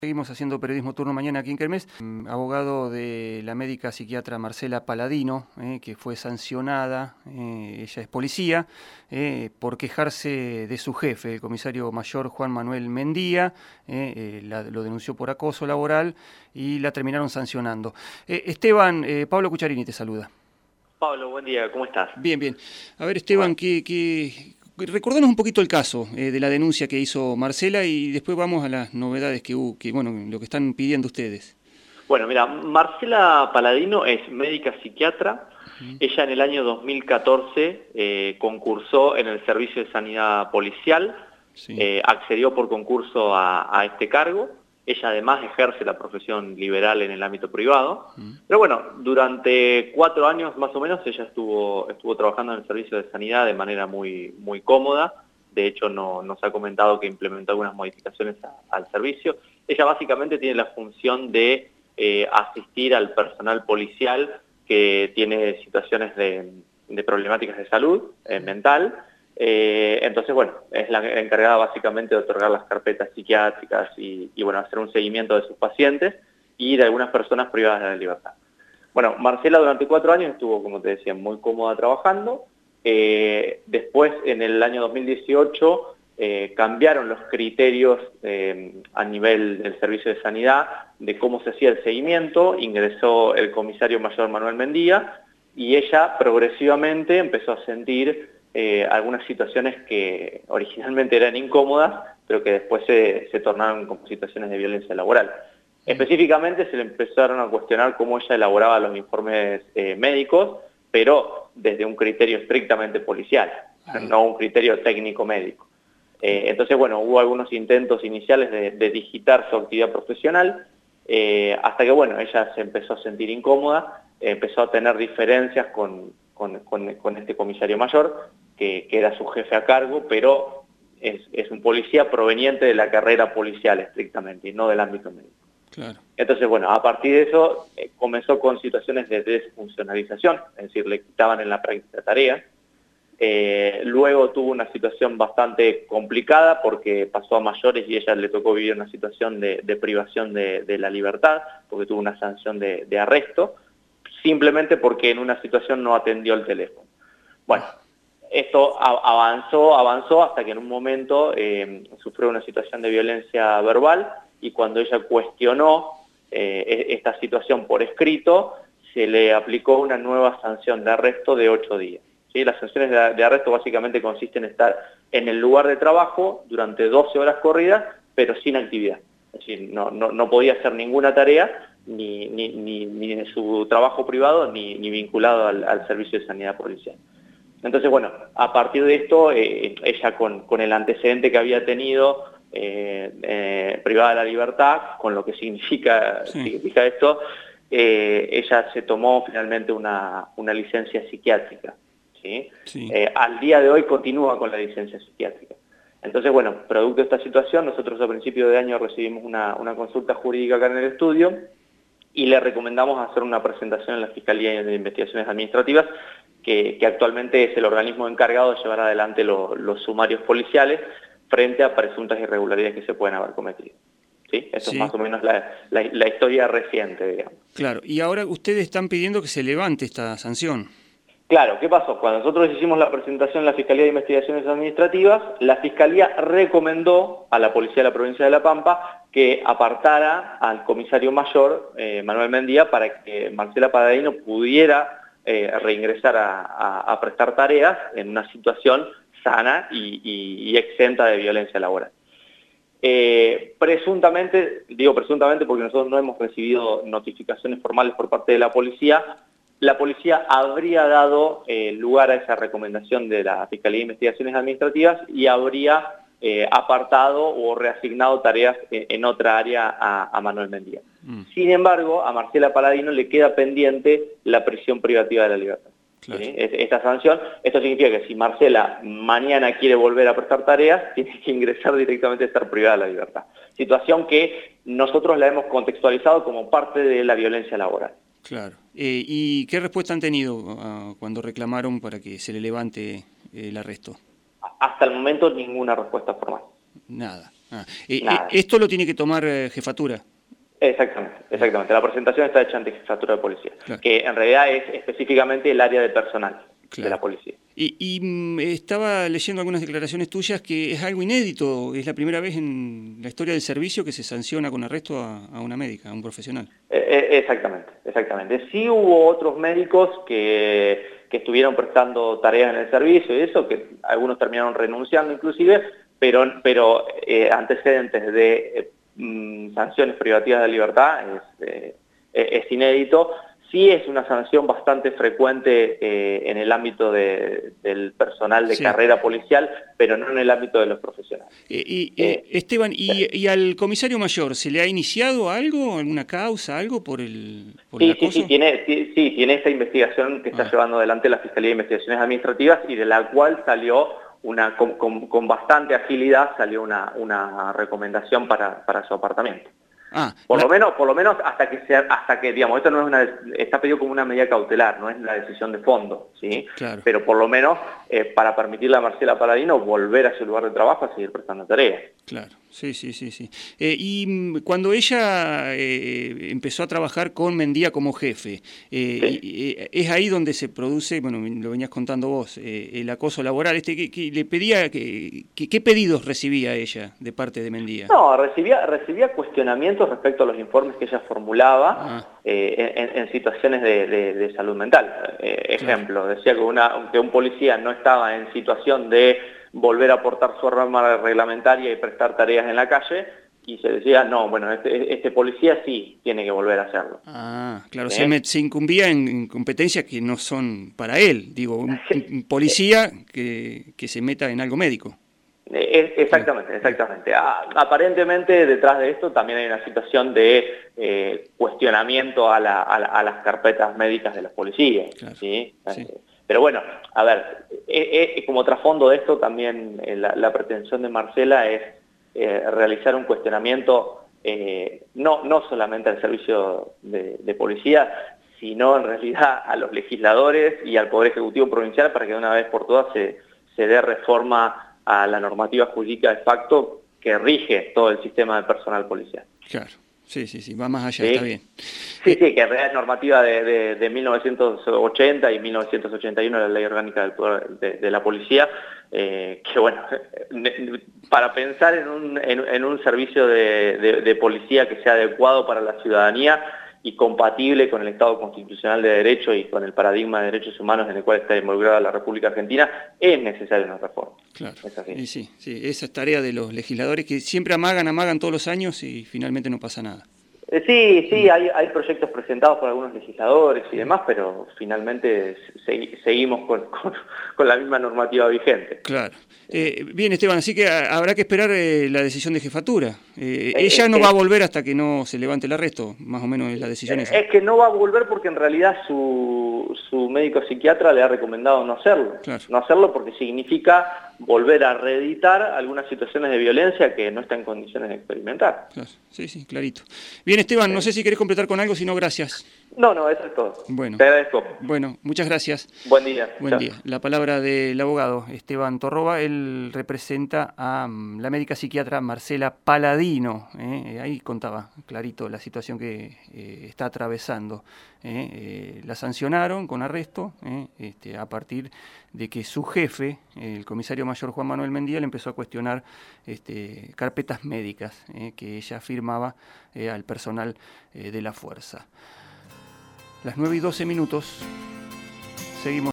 Seguimos haciendo periodismo turno mañana aquí en Kermés. Abogado de la médica psiquiatra Marcela Paladino, que fue sancionada, ella es policía, por quejarse de su jefe, el comisario mayor Juan Manuel Mendía, lo denunció por acoso laboral y la terminaron sancionando. Esteban, Pablo Cucharini te saluda. Pablo, buen día, ¿cómo estás? Bien, bien. A ver, Esteban, recordanos un poquito el caso de la denuncia que hizo Marcela y después vamos a las novedades que hubo, lo que están pidiendo ustedes. Bueno, mira, Marcela Paladino es médica psiquiatra. Ella en el año 2014 concursó en el Servicio de Sanidad Policial, Sí. Accedió por concurso a este cargo. Ella además ejerce la profesión liberal en el ámbito privado. Pero bueno, durante 4 años más o menos ella estuvo trabajando en el Servicio de Sanidad de manera muy cómoda. De hecho, nos ha comentado que implementó algunas modificaciones al servicio. Ella básicamente tiene la función de asistir al personal policial que tiene situaciones de problemáticas de salud mental. Entonces, bueno, es la encargada básicamente de otorgar las carpetas psiquiátricas y bueno, hacer un seguimiento de sus pacientes y de algunas personas privadas de la libertad. Bueno, Marcela durante 4 años estuvo, como te decía, muy cómoda trabajando. Después, en el año 2018, cambiaron los criterios a nivel del Servicio de Sanidad de cómo se hacía el seguimiento. Ingresó el comisario mayor Manuel Mendía y ella progresivamente empezó a sentir algunas situaciones que originalmente eran incómodas, pero que después se tornaron como situaciones de violencia laboral. Específicamente se le empezaron a cuestionar cómo ella elaboraba los informes médicos, pero desde un criterio estrictamente policial, no un criterio técnico-médico. Entonces, bueno, hubo algunos intentos iniciales de digitar su actividad profesional, hasta que, bueno, ella se empezó a sentir incómoda, empezó a tener diferencias con este comisario mayor, que era su jefe a cargo, pero es un policía proveniente de la carrera policial estrictamente, y no del ámbito médico. Claro. Entonces, bueno, a partir de eso comenzó con situaciones de desfuncionalización, es decir, le quitaban en la práctica tareas. Luego tuvo una situación bastante complicada porque pasó a mayores y ella le tocó vivir una situación de privación de la libertad, porque tuvo una sanción de arresto, simplemente porque en una situación no atendió el teléfono. Bueno, esto avanzó hasta que en un momento sufrió una situación de violencia verbal y cuando ella cuestionó esta situación por escrito, se le aplicó una nueva sanción de arresto de 8 días. ¿Sí? Las sanciones de arresto básicamente consisten en estar en el lugar de trabajo durante 12 horas corridas, pero sin actividad. Es decir, no podía hacer ninguna tarea, ni en su trabajo privado, ni vinculado al Servicio de Sanidad Policial. Entonces, bueno, a partir de esto, ella con el antecedente que había tenido, privada de la libertad, con lo que significa esto, ella se tomó finalmente una licencia psiquiátrica. ¿Sí? Sí. Al día de hoy continúa con la licencia psiquiátrica. Entonces, bueno, producto de esta situación, nosotros a principio de año recibimos una consulta jurídica acá en el estudio y le recomendamos hacer una presentación en la Fiscalía de Investigaciones Administrativas, que actualmente es el organismo encargado de llevar adelante los sumarios policiales frente a presuntas irregularidades que se pueden haber cometido. ¿Sí? Esto es más o menos la historia reciente, digamos. Claro, y ahora ustedes están pidiendo que se levante esta sanción. Claro, ¿qué pasó? Cuando nosotros hicimos la presentación en la Fiscalía de Investigaciones Administrativas, la Fiscalía recomendó a la Policía de la Provincia de La Pampa que apartara al comisario mayor, Manuel Mendía, para que Marcela Paladino pudiera reingresar a prestar tareas en una situación sana y exenta de violencia laboral. Presuntamente, digo presuntamente porque nosotros no hemos recibido notificaciones formales por parte de la policía habría dado lugar a esa recomendación de la Fiscalía de Investigaciones Administrativas y habría apartado o reasignado tareas en otra área a Manuel Mendía. Sin embargo, a Marcela Paladino le queda pendiente la prisión privativa de la libertad. Claro. ¿Sí? Esta sanción, esto significa que si Marcela mañana quiere volver a prestar tareas, tiene que ingresar directamente a estar privada de la libertad. Situación que nosotros la hemos contextualizado como parte de la violencia laboral. Claro. ¿Y qué respuesta han tenido cuando reclamaron para que se le levante el arresto? Hasta el momento ninguna respuesta formal. Nada. Nada. Esto lo tiene que tomar jefatura. Exactamente. La presentación está hecha ante Jefatura de Policía, Claro. que en realidad es específicamente el área de personal Claro. de la policía. Estaba leyendo algunas declaraciones tuyas que es algo inédito, es la primera vez en la historia del servicio que se sanciona con arresto a una médica, a un profesional. Exactamente. Sí hubo otros médicos que estuvieron prestando tareas en el servicio y eso, que algunos terminaron renunciando inclusive, pero antecedentes de sanciones privativas de libertad es inédito. Sí es una sanción bastante frecuente en el ámbito del personal de carrera policial, pero no en el ámbito de los profesionales. Esteban, ¿y al comisario mayor se le ha iniciado algo, alguna causa, algo por el acoso? Sí, tiene esta investigación que está llevando adelante la Fiscalía de Investigaciones Administrativas y de la cual salió con bastante agilidad salió una recomendación para su apartamento. Por lo menos hasta que digamos, esto no es está pedido como una medida cautelar, no es la decisión de fondo, ¿sí? Claro. Pero por lo menos para permitirle a Marcela Paladino volver a su lugar de trabajo a seguir prestando tareas. Claro, sí. Y cuando ella empezó a trabajar con Mendía como jefe, es ahí donde se produce, bueno, lo venías contando vos, el acoso laboral. Que le pedía, ¿qué pedidos recibía ella de parte de Mendía? No, recibía cuestionamientos respecto a los informes que ella formulaba en situaciones de salud mental. Ejemplo, decía que un policía no estaba en situación de volver a aportar su arma reglamentaria y prestar tareas en la calle, y se decía, no, bueno, este policía sí tiene que volver a hacerlo. Claro, se incumbía en competencias que no son para él, digo, un policía que se meta en algo médico. Exactamente. Aparentemente detrás de esto también hay una situación de cuestionamiento a las carpetas médicas de los policías. Claro, ¿sí? Pero bueno, a ver, como trasfondo de esto también la pretensión de Marcela es realizar un cuestionamiento no solamente al servicio de policía, sino en realidad a los legisladores y al Poder Ejecutivo Provincial para que de una vez por todas se dé reforma a la normativa jurídica de facto que rige todo el sistema de personal policial. Claro, sí, va más allá, está bien. Sí, que en realidad es normativa de 1980 y 1981 la Ley Orgánica del Poder de la Policía, que bueno, para pensar en un servicio de policía que sea adecuado para la ciudadanía y compatible con el Estado constitucional de derecho y con el paradigma de derechos humanos en el cual está involucrada la República Argentina, es necesaria una reforma. Claro, y sí, esa es tarea de los legisladores que siempre amagan todos los años y finalmente no pasa nada. Sí, hay proyectos presentados por algunos legisladores y demás, pero finalmente seguimos con la misma normativa vigente. Claro. Bien, Esteban, así que habrá que esperar la decisión de jefatura. Ella no va a volver hasta que no se levante el arresto, más o menos es la decisión esa. Es que no va a volver porque en realidad su médico psiquiatra le ha recomendado no hacerlo. Claro. No hacerlo porque significa volver a reeditar algunas situaciones de violencia que no está en condiciones de experimentar. Claro. Sí, clarito. Bien, Esteban, no sé si querés completar con algo, si no, gracias. No, eso es todo. Bueno. Te agradezco. Bueno, muchas gracias. Buen día. Buen día. La palabra del abogado Esteban Torroba, él representa a la médica psiquiatra Marcela Paladino. Ahí contaba clarito la situación que está atravesando. La sancionaron con arresto a partir de que su jefe, el comisario mayor Juan Manuel Mendía, le empezó a cuestionar carpetas médicas que ella firmaba al personal de la fuerza. Las 9:12, seguimos.